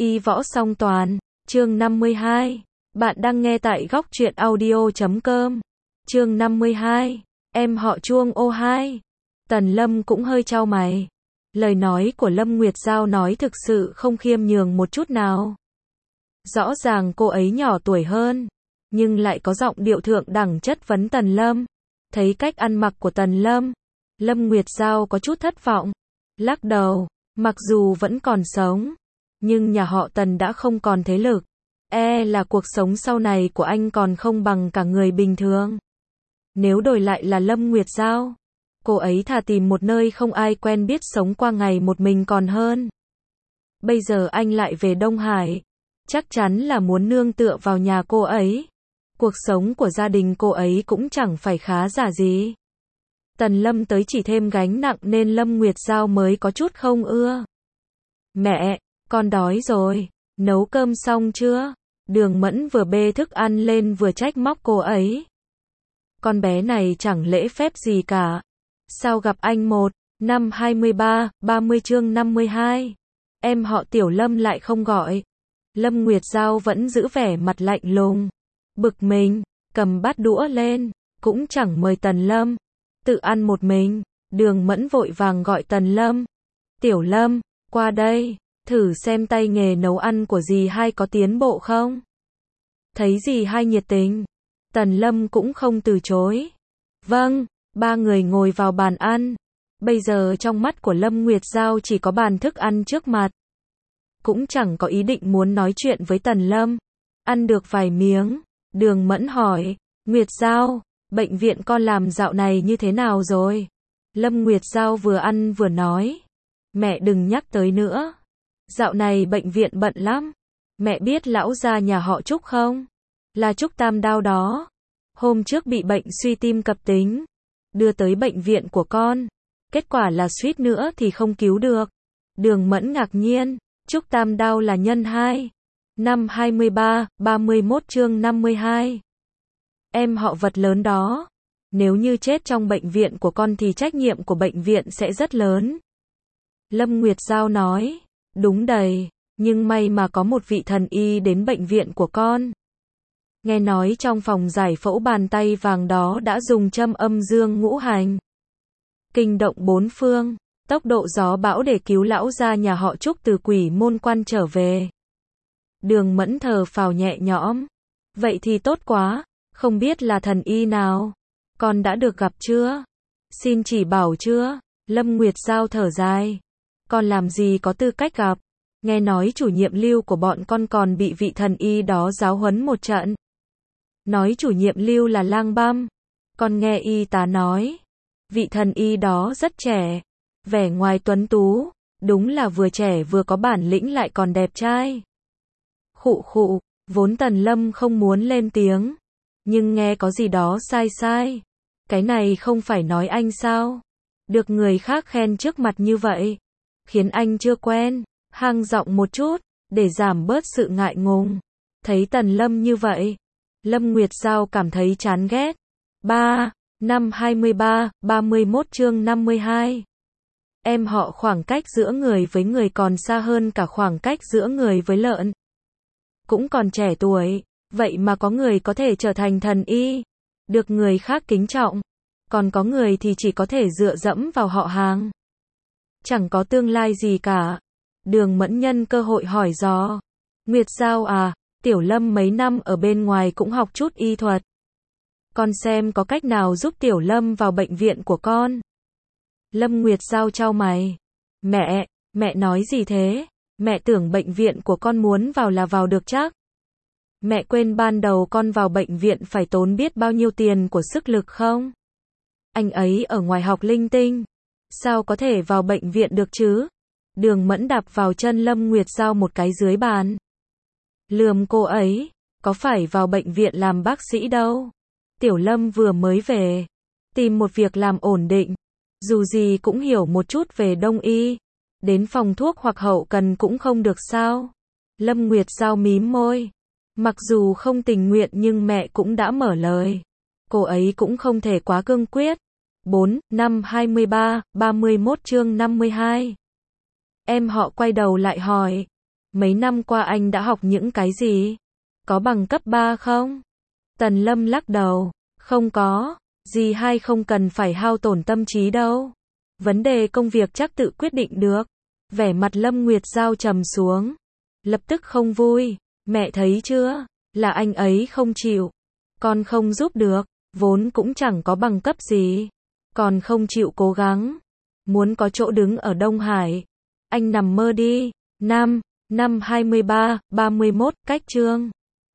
Y võ song toàn, chương 52. Bạn đang nghe tại góc truyện audio.com. Chương 52. Em họ Chuông ô hai. Tần Lâm cũng hơi chau mày. Lời nói của Lâm Nguyệt Giao nói thực sự không khiêm nhường một chút nào. Rõ ràng cô ấy nhỏ tuổi hơn, nhưng lại có giọng điệu thượng đẳng chất vấn Tần Lâm. Thấy cách ăn mặc của Tần Lâm, Lâm Nguyệt Giao có chút thất vọng. Lắc đầu, mặc dù vẫn còn sống, nhưng nhà họ Tần đã không còn thế lực. Là cuộc sống sau này của anh còn không bằng cả người bình thường. Nếu đổi lại là Lâm Nguyệt Giao, cô ấy thà tìm một nơi không ai quen biết sống qua ngày một mình còn hơn. Bây giờ anh lại về Đông Hải, chắc chắn là muốn nương tựa vào nhà cô ấy. Cuộc sống của gia đình cô ấy cũng chẳng phải khá giả gì. Tần Lâm tới chỉ thêm gánh nặng nên Lâm Nguyệt Giao mới có chút không ưa. Mẹ, con đói rồi, nấu cơm xong chưa? Đường Mẫn vừa bê thức ăn lên vừa trách móc cô ấy. Con bé này chẳng lễ phép gì cả. Sao gặp anh năm 23, 30 chương 52. Em họ Tiểu Lâm lại không gọi. Lâm Nguyệt Giao vẫn giữ vẻ mặt lạnh lùng. Bực mình, cầm bát đũa lên, cũng chẳng mời Tần Lâm. Tự ăn một mình. Đường Mẫn vội vàng gọi Tần Lâm. Tiểu Lâm, qua đây, thử xem tay nghề nấu ăn của dì hai có tiến bộ không? Thấy dì hai nhiệt tình, Tần Lâm cũng không từ chối. Vâng, ba người ngồi vào bàn ăn. Bây giờ trong mắt của Lâm Nguyệt Giao chỉ có bàn thức ăn trước mặt. Cũng chẳng có ý định muốn nói chuyện với Tần Lâm. Ăn được vài miếng, Đường Mẫn hỏi, Nguyệt Giao, bệnh viện con làm dạo này như thế nào rồi? Lâm Nguyệt Giao vừa ăn vừa nói, mẹ đừng nhắc tới nữa. Dạo này bệnh viện bận lắm. Mẹ biết lão gia nhà họ Trúc không? Là Trúc Tam Đao đó. Hôm trước bị bệnh suy tim cập tính, đưa tới bệnh viện của con. Kết quả là suýt nữa thì không cứu được. Đường Mẫn ngạc nhiên, Trúc Tam Đao là nhân 2. Năm 23, 31 chương 52. Em họ vật lớn đó. Nếu như chết trong bệnh viện của con thì trách nhiệm của bệnh viện sẽ rất lớn. Lâm Nguyệt Giao nói, đúng đầy, nhưng may mà có một vị thần y đến bệnh viện của con. Nghe nói trong phòng giải phẫu bàn tay vàng đó đã dùng châm âm dương ngũ hành, kinh động bốn phương, tốc độ gió bão để cứu lão gia nhà họ Trúc từ Quỷ Môn Quan trở về. Đường Mẫn thở phào nhẹ nhõm. Vậy thì tốt quá, không biết là thần y nào? Con đã được gặp chưa? Xin chỉ bảo chưa? Lâm Nguyệt Giao thở dài. Con làm gì có tư cách gặp? Nghe nói chủ nhiệm Lưu của bọn con còn bị vị thần y đó giáo huấn một trận. Nói chủ nhiệm Lưu là lang băm. Con nghe y tá nói, vị thần y đó rất trẻ, vẻ ngoài tuấn tú, đúng là vừa trẻ vừa có bản lĩnh lại còn đẹp trai. Khụ khụ, vốn Tần Lâm không muốn lên tiếng, nhưng nghe có gì đó sai sai. Cái này không phải nói anh sao? Được người khác khen trước mặt như vậy, khiến anh chưa quen, hang giọng một chút, để giảm bớt sự ngại ngùng. Thấy Tần Lâm như vậy, Lâm Nguyệt Giao cảm thấy chán ghét. Năm 23, 31 chương 52. Em họ khoảng cách giữa người với người còn xa hơn cả khoảng cách giữa người với lợn. Cũng còn trẻ tuổi, vậy mà có người có thể trở thành thần y, được người khác kính trọng. Còn có người thì chỉ có thể dựa dẫm vào họ hàng, chẳng có tương lai gì cả. Đường Mẫn nhân cơ hội hỏi dò, Nguyệt Giao à, Tiểu Lâm mấy năm ở bên ngoài cũng học chút y thuật. Con xem có cách nào giúp Tiểu Lâm vào bệnh viện của con. Lâm Nguyệt Giao chau mày. Mẹ nói gì thế? Mẹ tưởng bệnh viện của con muốn vào là vào được chắc. Mẹ quên ban đầu con vào bệnh viện phải tốn biết bao nhiêu tiền của sức lực không? Anh ấy ở ngoài học linh tinh, sao có thể vào bệnh viện được chứ? Đường Mẫn đạp vào chân Lâm Nguyệt Giao một cái dưới bàn. Lườm cô ấy, có phải vào bệnh viện làm bác sĩ đâu. Tiểu Lâm vừa mới về, tìm một việc làm ổn định, dù gì cũng hiểu một chút về đông y, đến phòng thuốc hoặc hậu cần cũng không được sao? Lâm Nguyệt Giao mím môi, mặc dù không tình nguyện nhưng mẹ cũng đã mở lời, cô ấy cũng không thể quá cương quyết. Năm 23, 31 chương 52. Em họ quay đầu lại hỏi, Mấy năm qua anh đã học những cái gì? Có bằng cấp 3 không? Tần Lâm lắc đầu, không có, gì hay không cần phải hao tổn tâm trí đâu. Vấn đề công việc chắc tự quyết định được. Vẻ mặt Lâm Nguyệt Giao trầm xuống, lập tức không vui, mẹ thấy chưa, là anh ấy không chịu, con không giúp được, vốn cũng chẳng có bằng cấp gì, còn không chịu cố gắng, muốn có chỗ đứng ở Đông Hải, anh nằm mơ đi. Năm 23, 31, cách chương